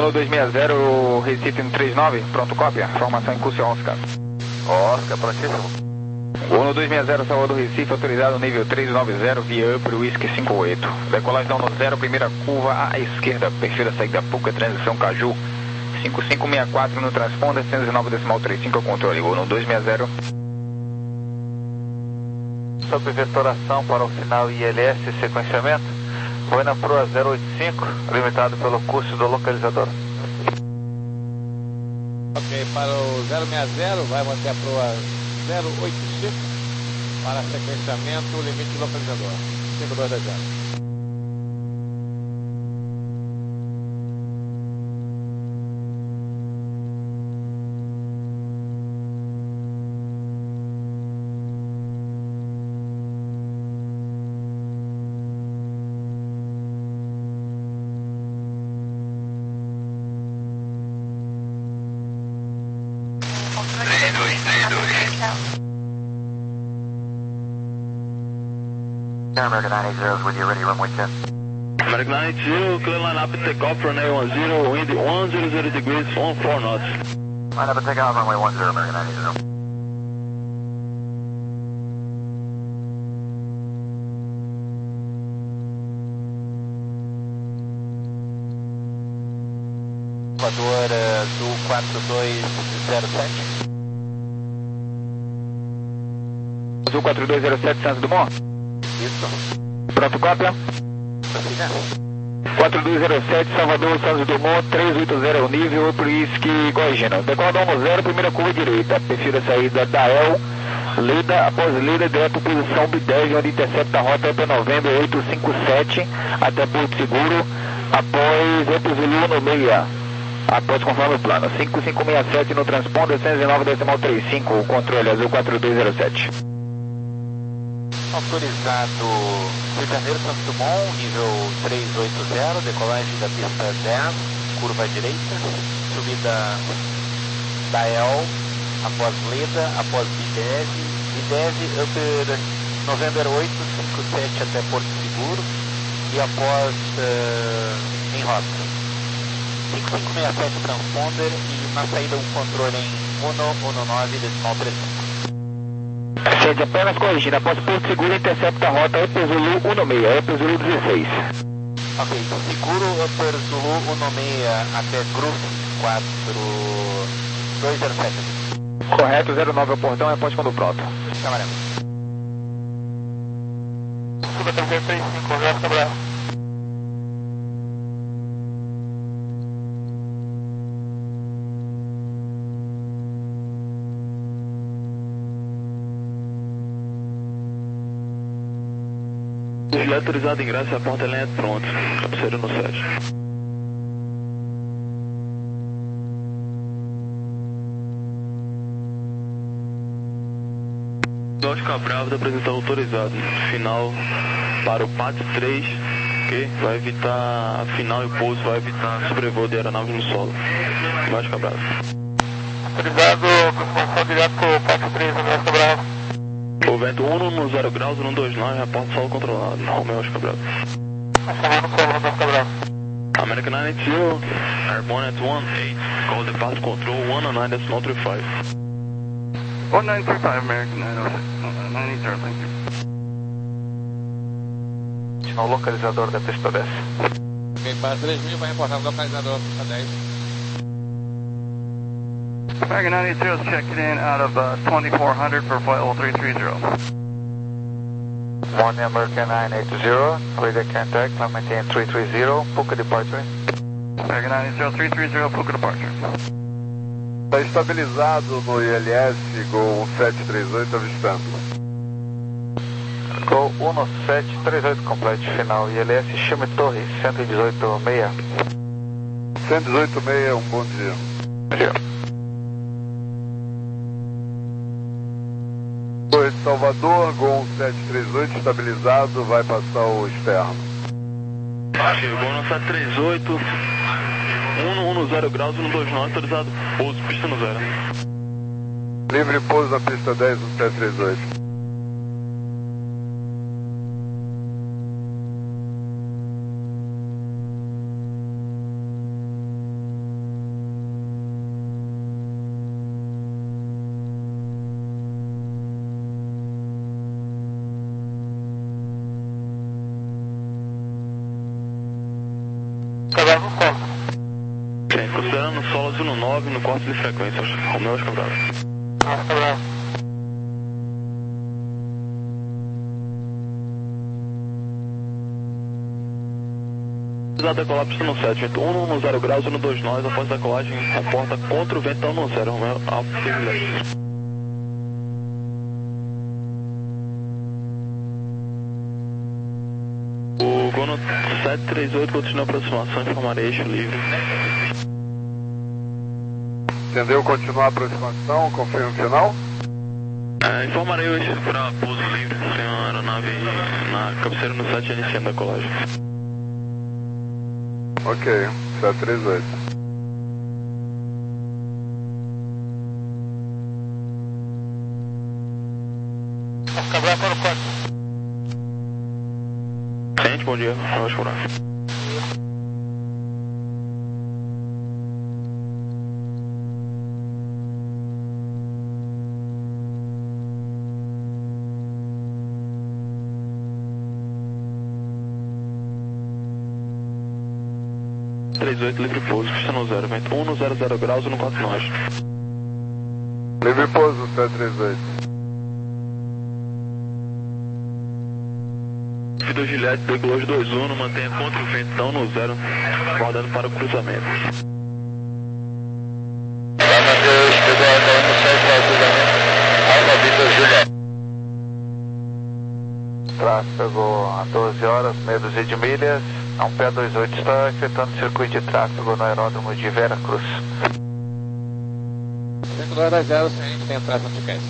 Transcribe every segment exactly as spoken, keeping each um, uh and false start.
Golo dois seis zero, Recife no três nove, pronto, cópia. Formação em curso Oscar. Oscar, prontíssimo. Golo dois seis zero, Salvador Recife, autorizado nível três nove zero, via Upper Whisky cinco oito. Decolagem no zero, primeira curva à esquerda, perfil da saída Puca, transição Caju. cinco cinco seis quatro no transponder, cento e nove decimal trinta e cinco, controle. Golo dois seis zero. Sob vetoração para o final I L S sequenciamento, foi na proa zero oito cinco, limitado pelo curso do localizador. Ok, para o zero seis zero, vai manter a proa zero oito cinco para sequenciamento, limite localizador, cinco dois zero. American nine eight zero is with you, ready, runway ten. American nine eight zero, clear line up and take off, runway one zero, wind one hundred degrees, on four knots. Line up and take off, runway one zero, American nine eight zero. Equador uh, do quatro dois zero sete. Azul quatro dois zero sete, Santos Dumont. Isso. Pronto, cópia. quatro dois zero sete, Salvador, Santos Dumont, três oito zero, nível, Upper Whisky, Gorgina. Decola um zero, primeira curva direita, perfil da saída da El, Lida, após Lida, direto posição B dez, onde intercepta a rota P novembro oitocentos e cinquenta e sete, até Porto Seguro, após Epo Zulu no meia, após conforme o plano, cinco cinco seis sete no transponder, cento e nove decimal trinta e cinco, o controle azul quatro dois zero sete. Autorizado Rio de Janeiro, Santos Dumont, nível trezentos e oitenta, decolagem da pista dez, curva direita, subida da El, após Leda, após B dez, B dez, Upper November oitocentos e cinquenta e sete até Porto Seguro e após uh, em rota. cinco cinco seis sete transponder e na saída um controle em cento e nove decimal trinta e cinco. Sede apenas corrigindo, após Porto Seguro intercepta a rota Upper Zulu dezesseis, Upper Zulu dezesseis. Ok, seguro Upper Zulu dezesseis até Groove quatro dois zero sete. Correto, zero nove ao portão, é ponte quando pronto. Camarão. Suba três três cinco, Jorge Cabral. Desvio autorizado, ingresso, a porta linha pronto. Cabeceiro no sete. Oscar Bravo da apresentação autorizado. Final para o P A T três, ok? Vai evitar a final e o pouso, vai evitar sobrevoo de aeronave no solo. Oscar Bravo. Autorizado, aproximação direto para o P A T três, Oscar Bravo. O vento um no zero graus, um dois nove, reporte solo controlado. Romeo Oscar Bravo. Oscar Bravo. American nine eight zero, airborne at one eight, call departure control one oh nine decimal three five. one nine three five, American nine eight zero, thank you. O localizador da pista dez. Ok, para três mil vai reportar o localizador da pista dez. American nine eight zero is checking in out of uh, twenty-four hundred for flight level three three zero. One American nine eight zero, radar contact, climb maintain three three zero, Puka departure. American nine eight zero, three three zero, Puka departure. Está estabilizado no I L S, Gol um sete três oito avistando. Gol um sete três oito complete, final I L S, Chame Torre, cento e dezoito seis. cento e dezoito seis, um bom dia. Bom dia. Torre de Salvador, Gol um sete três oito, estabilizado, vai passar o externo. Chegou no sete três oito, um no zero graus, um dois nove, autorizado, pouso, pista no zero. Livre pouso na pista dez, um sete três oito. Sim, considerando solos um no nove no corte de frequência, Romeu Oscar Bravo. Oscar Bravo. Precisar decolar pista no sete, vento um no zero graus, um no dois nós, após a decolagem, reporta contra o vento no zero, Romeu Alfa Juliette. O Gono sete três oito continua a aproximação, informarei eixo livre. Entendeu? Continuar a aproximação, confirma o final? É, informarei o eixo para pouso livre, tem uma aeronave na cabeceira no sete iniciando a decolagem. Ok, sete três oito. Oscar Bravo para o quarto. Gente, bom dia, eu acho que três oito, livre pouso, pista no zero, vento um no zero zero graus, um no quatro nós. Livre pouso, sete três oito. Vitor Juliette, Degloge dois um, mantenha contra o ventão no zero, guardando para o cruzamento. Amadeus, Pedro, no sete para o cruzamento. Alfa Vitor Juliette. Tráfego a doze horas, meia dúzia de milhas. A um P dois oito está efetuando circuito de tráfego no aeródromo de Vera Cruz. Centro dois dois zero, a gente tem entrada na frequência.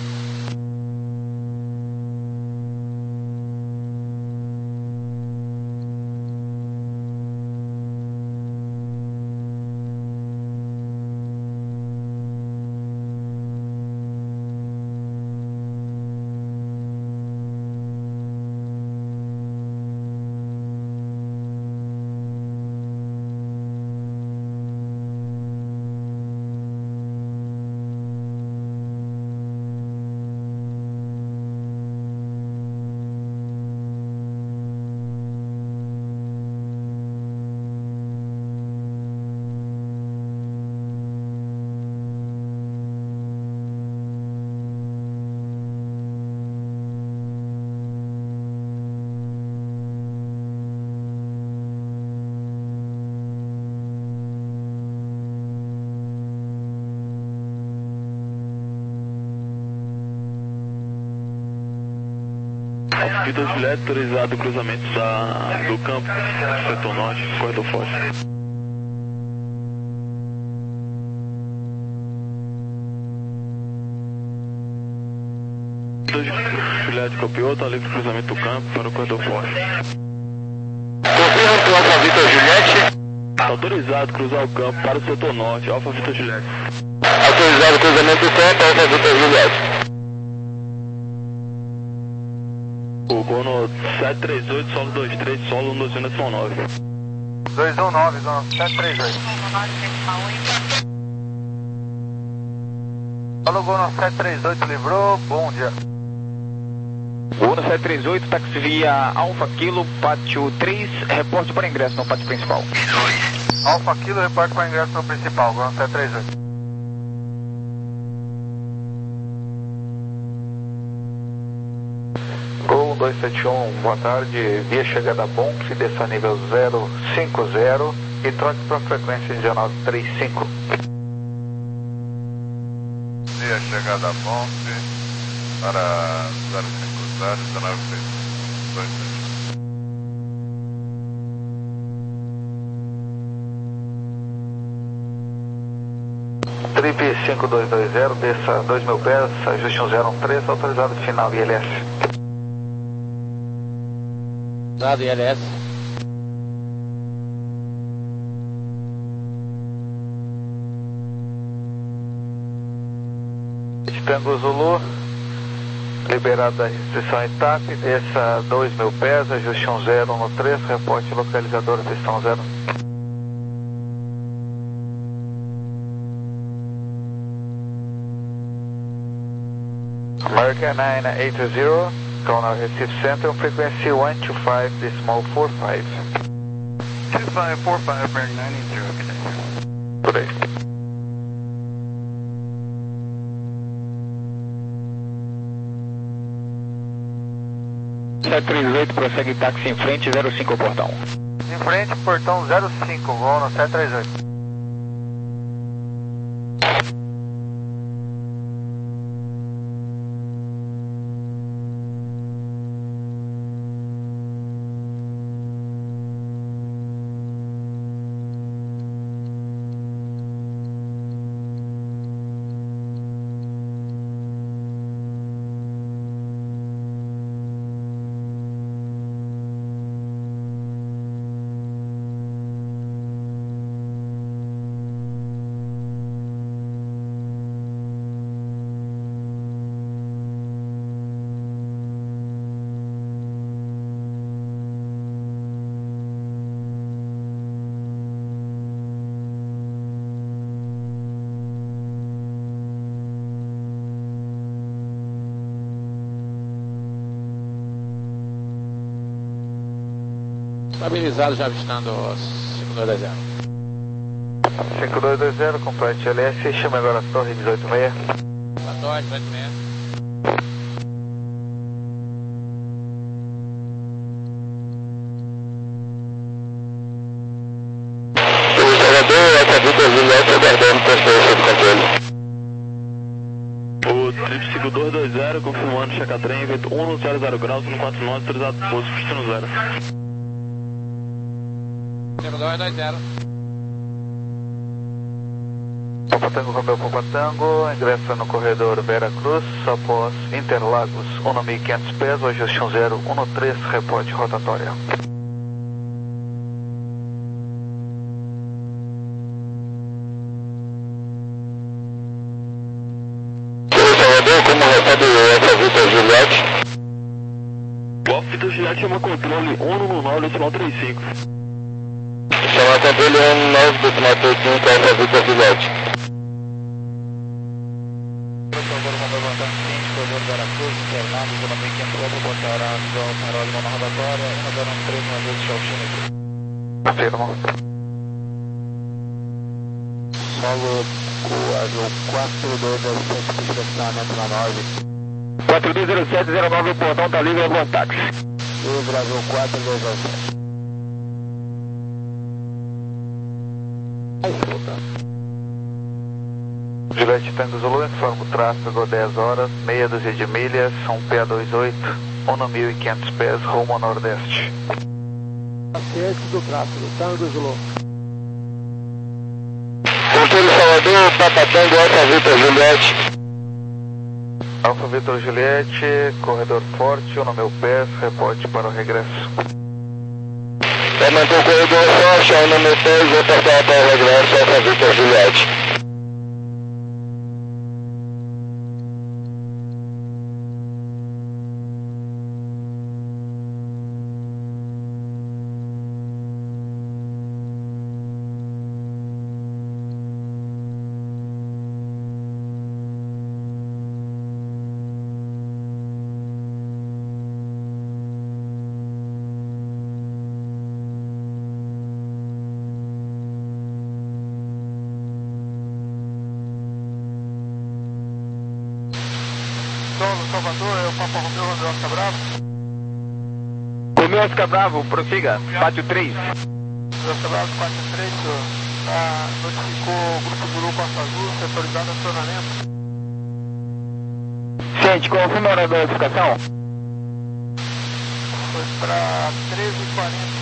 Vitor Juliette, autorizado o cruzamento da, do campo, setor norte, corredor forte. Vitor Juliette copiou, está livre cruzamento do campo para o corredor forte. Confirma o Alfa Vitor Juliette. Está autorizado cruzar o campo para o setor norte, Alfa Vitor Juliette. Autorizado o cruzamento do campo, Alfa Vitor Juliette. O Gono sete três oito, solo dois três, solo um dois um, decimal nove. dois um nove, sete três oito. Alô, Gono sete três oito, livrou, bom dia. Gono sete três oito, táxi via Alfa Kilo, pátio três, reporte para ingresso no pátio principal. Alfa Kilo, reporte para ingresso no principal, Gono sete três oito. Gol dois sete um, boa tarde, via chegada Bonk, desça nível zero cinco zero e troque para a frequência dezenove trinta e cinco. Via chegada Bonk para zero cinco zero, dezenove trinta e cinco. Trip cinco dois dois zero, desça dois mil pés, ajuste um zero um três, autorizado final I L S. Dado I L S. Tango Zulu, liberado da restrição em T A P, desça dois mil pés, ajuste um zero um no três, reporte localizador, pistão zero. American nine eight zero, Conor Recife Center, frequency one two five decimal four five. two five four five, American nine eight zero, good day. Por aí. sete três oito, prossegue táxi em frente, zero cinco portão. Em frente, portão zero cinco, voo no sete três oito. Estabilizado, já avistando cinco dois dois zero. cinco dois dois zero, complete L S, chama agora a torre dezoito seis. A torre dezoito seis. O trip cinco dois dois zero, confirmando checa-trem, vento um zero zero graus, um quatro nove, autorizado posto, destino zero. cinco dois dois zero. Papa Tango, Romeu Papa Tango, ingressa no corredor Vera Cruz, após Interlagos, um mil e quinhentos pés, hoje Houston zero um três, reporte rotatória. Como recebe essa Vitor Juliette? Golf Vitor Juliette chama controle um nove nove trinta e cinco. Chama controle um nove trinta e cinco, essa Vitor Juliette. Por favor, Romeu Papa Tango, corredor Vera Cruz, Interlagos, um mil e quinhentos pés, reporte João Paroli, mão na rotatória, um zero um três, uma vez, Chalchino. Afirmo. Solo Azul quatro dois zero sete, pista de estacionamento na nove. quatro dois zero sete zero nove, o portão tá livre, é bom táxi. Livre Azul quatro dois zero sete. Juliette Tango Zulu, informa o tráfego dez horas, meia dúzia de milhas, um P dois oito, um mil e quinhentos pés, rumo ao nordeste. Ciente do tráfego, Tango Zulu. Controle Salvador, Papa Tango, Alfa Vitor Juliette. Alfa Vitor Juliette, corredor forte, um mil pés, reporte para o regresso. Vai manter o corredor forte, um mil pés, vou passar para o regresso, Alfa Vitor Juliette. Salvador, é o Papa Romeu, Romeu Oscar Bravo. Romeu Oscar Bravo, prossiga, pátio três. Oscar Bravo quatro três, ah, notificou o Grupo Guru Costa Azul, setorizado acionamento. Gente, confirma a hora da notificação. Foi para treze e quarenta.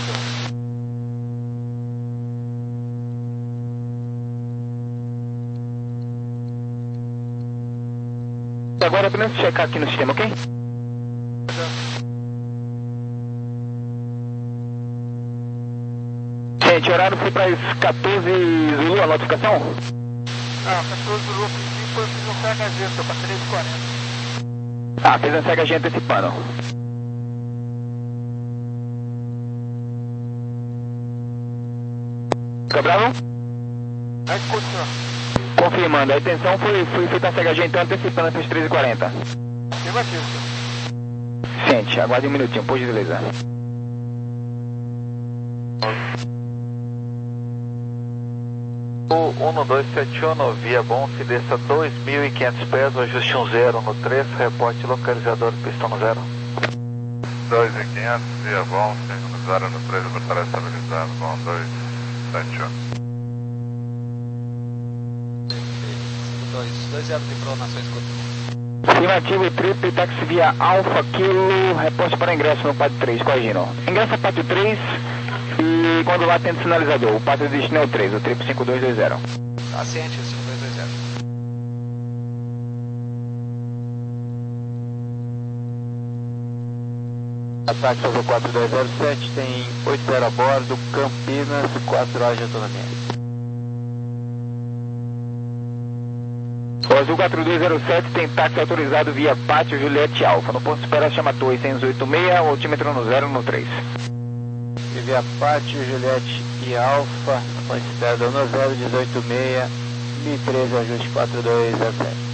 Agora apenas checar aqui no sistema, ok? Gente, o horário foi para as quatorze Zulu, a notificação? Ah, quatorze Zulu, a princípio eu fiz um C H G, foi para treze e quarenta. Ah, fez um C H G antecipando. Fica bravo? Aí continua. Confirmando, a intenção foi, foi feita a C H G então antecipando para as treze e quarenta. Afirmativo. Gente, aguarde um minutinho, por gentileza. um dois sete um, via Bonfe, desça dois mil e quinhentos pés, ajuste um zero no três, reporte localizador, pistão no zero. dois mil e quinhentos, via Bonfe, zero no três, abertura estabilizado, bom dois sete um. dois zero de programação, escuta. Afirmativo, trip, táxi via Alfa Kilo, reposte para ingresso no pátio três, corrigindo. Ingressa pátio três e quando lá tem sinalizador, o pátio de destino é o três, o trip cinco dois dois zero. Tá ciente, cinco dois dois zero. Ataque sobre o quatro dois zero sete, tem oito zero a bordo, Campinas, quatro horas de autonomia. O Azul quatro dois zero sete tem táxi autorizado via Pátio Juliette Alfa. No ponto de espera chama Torre seiscentos e oitenta e seis, o altímetro no zero no três. E via Pátio Juliette e Alfa, no ponto de espera no zero dezoito seis, mil e treze, ajuste quatro dois zero sete.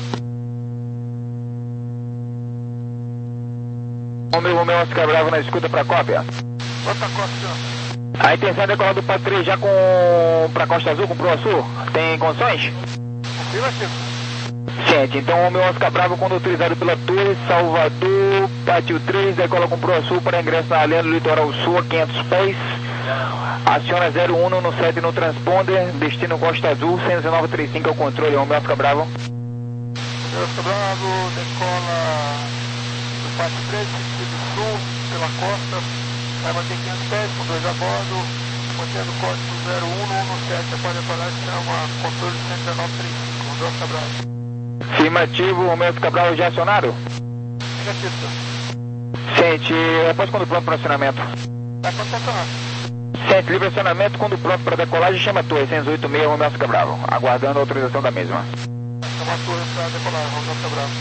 Romeu, Romeu, Oscar Bravo na escuta para cópia. Outra costa. A intenção é decolar do Pátio três já com para Costa Azul, com Pro Sul. Tem condições? Afirmativo. Gente, então o meu Oscar Bravo, quando autorizado pela Torre, Salvador, Pátio três, decola com Pro Sul para ingresso na linha do Litoral Sul a quinhentos pés. Aciona zero um no sete no transponder, destino Costa Azul, cento e nove trinta e cinco é o controle, o meu Oscar Bravo. Meu Oscar Bravo, decola do Pátio três, sentido sul, pela costa, vai manter quinhentos pés, com dois a bordo, mantendo o código zero um no sete, pode atuar, chama controle cento e nove trinta e cinco, o meu Oscar Bravo. Afirmativo, o meu Cabral já acionado? Negativo. Sente, após quando pronto para acionamento? Tá pronto para acionar. Sente, livre acionamento, quando pronto para decolagem, chama a Torre seiscentos e oitenta e seis, o meu Cabral, aguardando a autorização da mesma. Chama a Torre para decolar, o meu Cabral.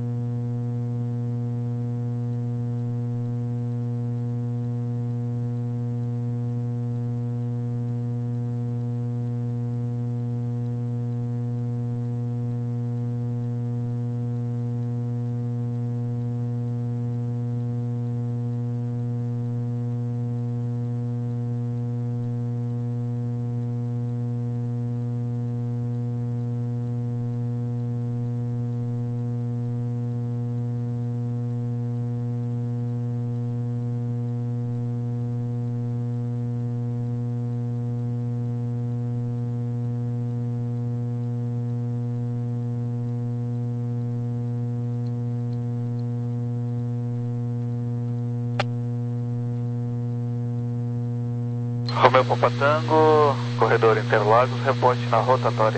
Romeu Pampa Tango, corredor Interlagos, reporte na rotatória.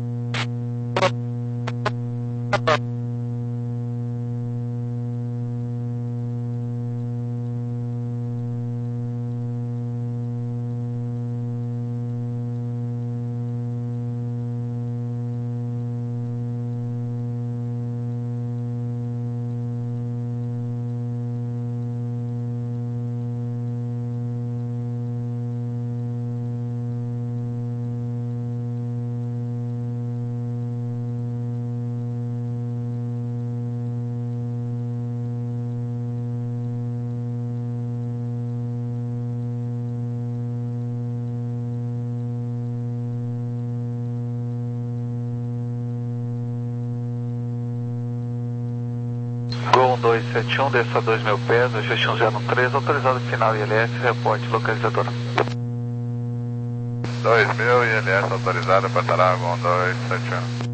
Gol um dois sete um, desça dois mil pés, ajuste um zero no três, autorizado final I L S, reporte localizador. dois mil I L S autorizado, apertará Gol um dois sete um.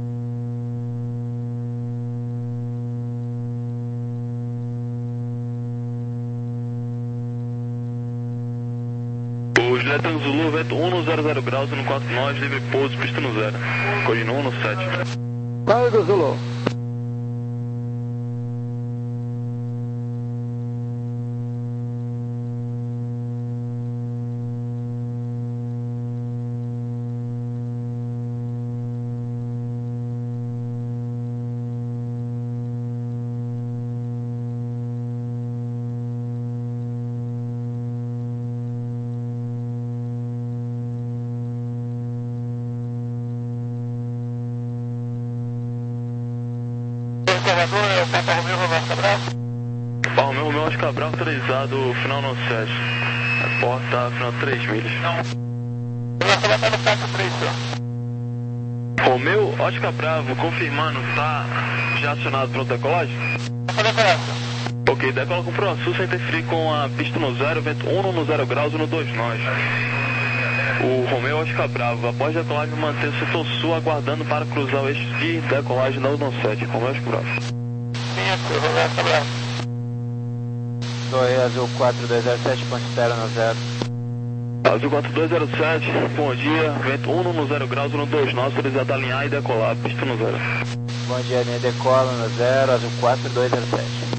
O Juliette Zulu, vento um no zero zero graus, no quatro nove, livre pouso, pista no zero. Corrigino um no sete. Qual é do Zulu? É o Papa Romeu, Oscar Bravo. Papa Romeu, Romeu, Oscar Bravo, autorizado, final no sete. A porta, final três milhas. Não. Eu vou colocar no Papa três, senhor. Romeu, Oscar Bravo, confirmando, tá já acionado para o decolagem? Ok, decola com Pro Sul sem interferir com a pista no zero, vento um no zero graus e no dois nós. O Romeu Oscar Bravo, após decolagem, mantém o setor sul aguardando para cruzar o eixo de decolagem da U sete. Romeu Oscar Bravo. Sim, aqui, Romeu Oscar Bravo. Torre Azul quatro dois zero sete, considera no zero. Azul quatro dois zero sete, bom dia, vento um no zero graus e no dois nós, autorizado a alinhar e decolar, pista no zero. Bom dia, linha decola no zero, Azul quatro dois zero sete.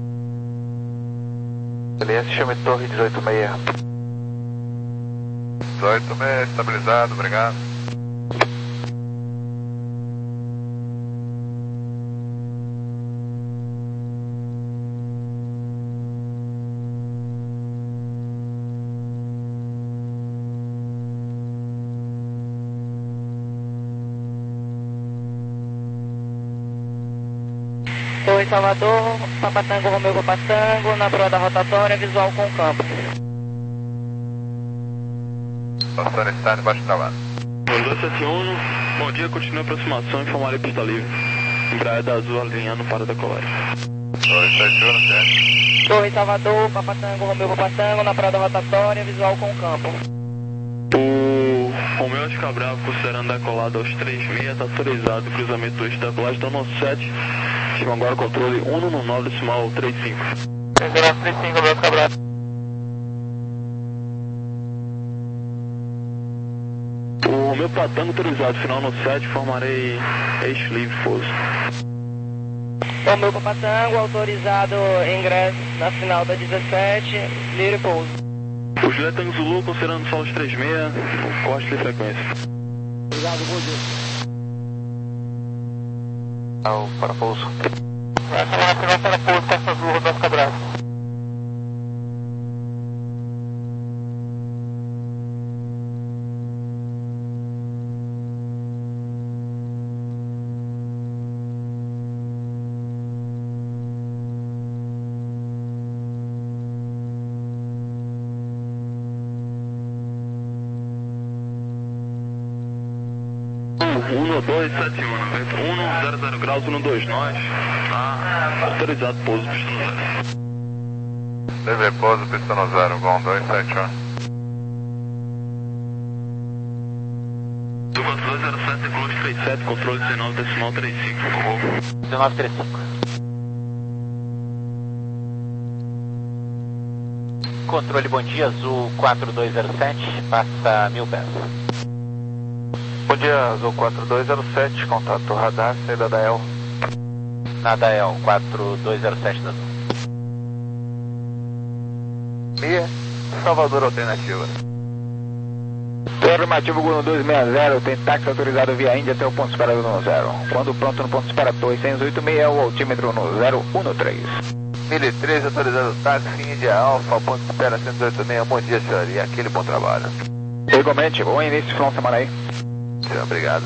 Beleza, chame Torre dezoito seis. dezoito seis, estabilizado, obrigado. Torre Salvador, Papatango, Romeu Papatango, na proa da rotatória, visual com o campo. Passando está embaixo da lata. dois sete um, bom dia, continue a aproximação, informarei pista livre. Embraer da Azul alinhando para decolagem. dois sete um, certo. Torre Salvador, Papatango, Romeu Papatango, na proa da rotatória, visual com o campo. O Romeu Oscar Bravo, considerando decolado aos três seis, está autorizado o cruzamento do eixo da decolagem da U sete. Estima agora o controle um no nove decimal três cinco. três zero três cinco, Romeu Oscar Bravo. O Romeu Patango autorizado, final no sete, formarei eixo livre, pouso. Romeu Papatango, autorizado ingresso na final da dezessete, livre pouso. O Julieta Tango Zulu, considerando só os três seis, corte de frequência. Obrigado, bom dia. Ao parapouso. Vai falar na final para pouso, Costa Azul, Romeu Oscar Bravo. um dois sete um, vento um no zero zero graus e no dois nós, tá autorizado pouso, pista no zero. Deve pouso, pista no zero, Gol dois sete um. Do quatro dois zero sete, decolou três sete, controle dezenove decimal três cinco, por favor. dezenove três cinco. Controle, bom dia, Azul quatro dois zero sete, passa mil pés. Bom dia, Azul quatro dois zero sete, contato radar, saída da El. Na Dael, quatro dois zero sete da Azul. Mia, Salvador Alternativa. Afirmativo Guru dois seis zero, tem táxi autorizado via Índia até o ponto separado no zero. Quando pronto no ponto separado seiscentos e oitenta e seis, o altímetro no zero um três. mil e três, autorizado táxi, Índia Alfa, ponto espera cento e oitenta e seis, bom dia, senhoria, aquele bom trabalho. Igualmente, bom início de final de semana aí. Obrigado.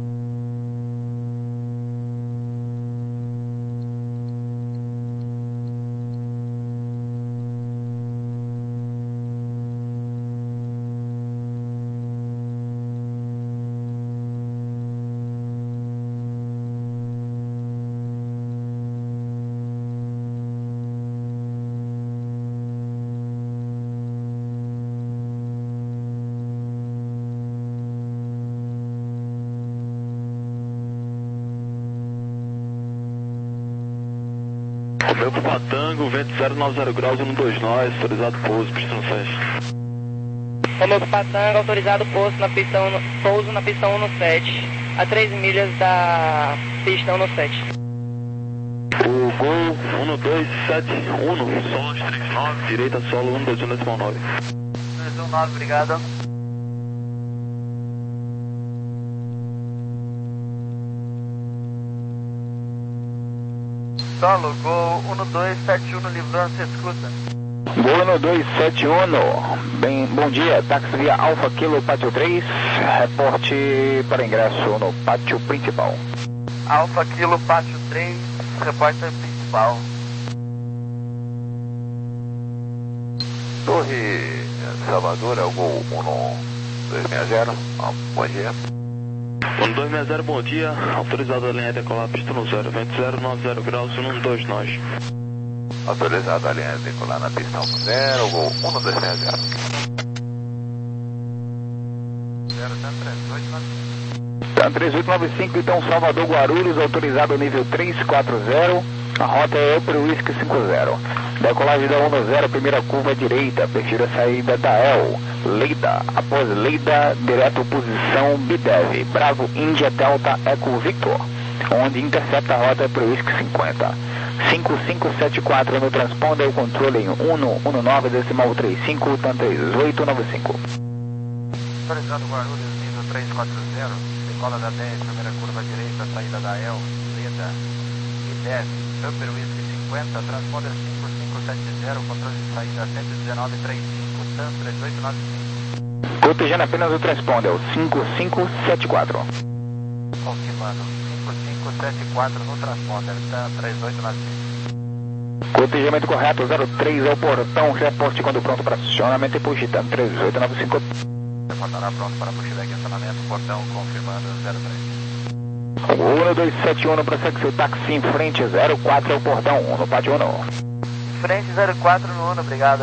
Romeu Papatango, vento zero nove zero graus e no dois nós, autorizado pouso, pista no sete. Romeu Papatango, autorizado pouso na pista um, pouso na pista um no sete, a três milhas da pista um no sete. O Gol um dois sete um, solo três nove, direita solo um dois um decimal nove. dois um nove, obrigado. Solo, Gol um dois sete um, livrando-se, escuta. Gol dois sete um, bem, bom dia, táxi via Alfa Kilo Pátio três, reporte para ingresso no pátio principal. Alfa Kilo Pátio três, repórter principal. Torre Salvador, é o Gol um dois seis zero, bom dia. um dois seis zero, bom dia. Autorizado a linha decolar, pista no zero, vento zero nove zero graus, um dois nós. Autorizado a linha decolar na pista um zero, voo um dois seis zero. zero, três oito nove cinco. Tá, três oito nove cinco, então Salvador Guarulhos, autorizado nível três quatro zero. A rota é Upper Whisky cinco zero. Decolagem da um zero, primeira curva direita, prefiro a saída da El, Leida, após Leida, direto posição B D E V, Bravo India Delta Eco Victor, onde intercepta a rota Upper Whisky cinquenta. cinco cinco sete quatro no transponder, o controle em um um nove decimal trinta e cinco, TAM três oito nove cinco. Autorizado Guarulhos, nível três quatro zero, decola da dez, primeira curva direita, saída da El, Leida, B D E V, Upper Whisky cinquenta, transponder cinco cinco sete zero, controle de saída sete um nove três cinco, TAM três oito nove cinco. Protegendo apenas o transponder, o cinco cinco sete quatro. Confirmando, cinco cinco sete quatro no transponder, TAM três oito nove cinco. Protegimento correto, zero três ao portão, reporte quando pronto para acionamento e push, TAM três oito nove cinco. Reportará pronto para pushback e acionamento, portão confirmando zero três. um dois sete um, prossegue seu táxi em frente, zero quatro ao portão, no pátio um. Frente zero quatro no Uno, obrigado.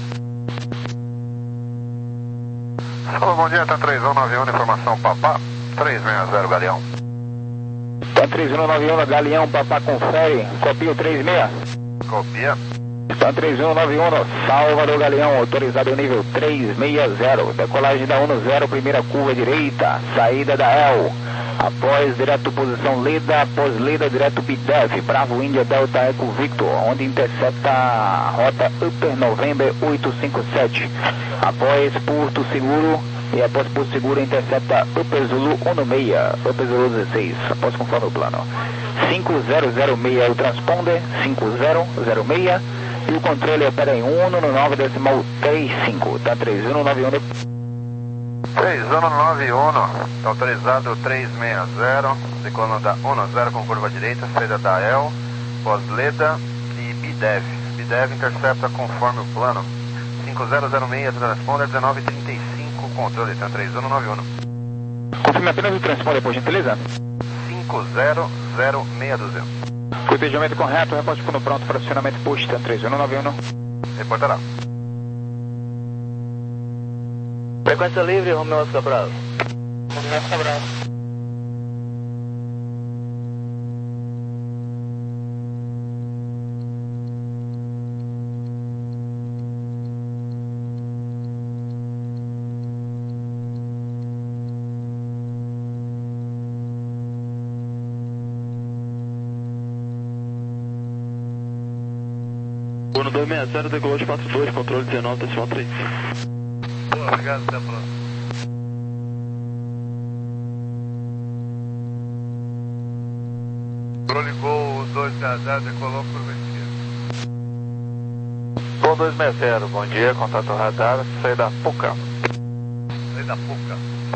Alô, bom dia, TAM três um nove um, informação Papá, três seis zero Galeão. TAM três um nove um, Galeão, Papá confere, copia o três seis. Copia. TAM três um nove um, Salvador Galeão, autorizado nível três seis zero, decolagem da um zero, primeira curva direita, saída da El, após direto posição Leda, após Leda direto B D E V, Bravo India Delta Eco Victor, onde intercepta a rota Upper November oito cinco sete, após Porto Seguro e após Porto Seguro intercepta Upper Zulu um seis, Upper Zulu dezesseis, após conforme o plano. cinco zero zero seis é o transponder, cinco zero zero seis, e o controle opera em um nove decimal trinta e cinco, tá três um nove um. três um nove um, autorizado três seis zero, decolando da um zero com curva direita, saída da El, pós-Leda e B D E V. B D E V intercepta conforme o plano. cinco zero zero seis, transponder dezenove trinta e cinco, controle, TAM três um nove um. Confirme apenas o transponder, por gentileza. cinco zero zero seis duzentos. Protegimento correto, reporte quando pronto para acionamento push, TAM três um nove um. Reportará. Frequência livre, Romeu Oscar Bravo. Romeu Oscar Bravo. um dois seis zero, decolou de quatro dois, controle dezenove decimal trinta e cinco. Obrigado, até a próxima. Proligou o dois seis zero, decolou por esquerda. Gol dois seis zero, bom dia, contato radar, saída Puca. Saída Puca.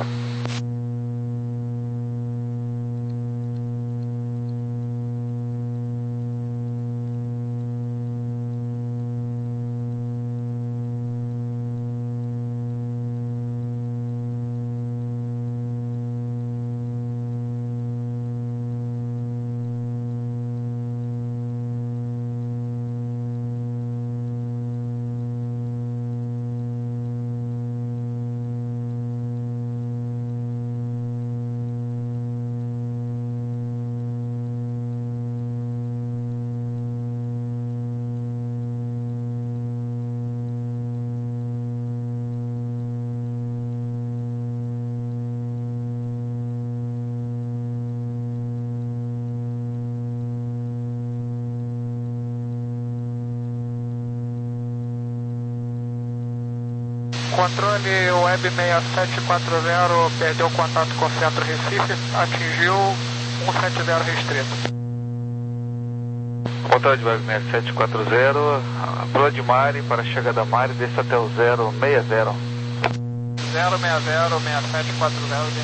Controle Web seis sete quatro zero, perdeu contato com o centro Recife, atingiu um sete zero restrito. Controle de Web seis sete quatro zero, proa de Mari para a chegada da Mari, desça até o zero seis zero. zero seis zero, seis sete quatro zero.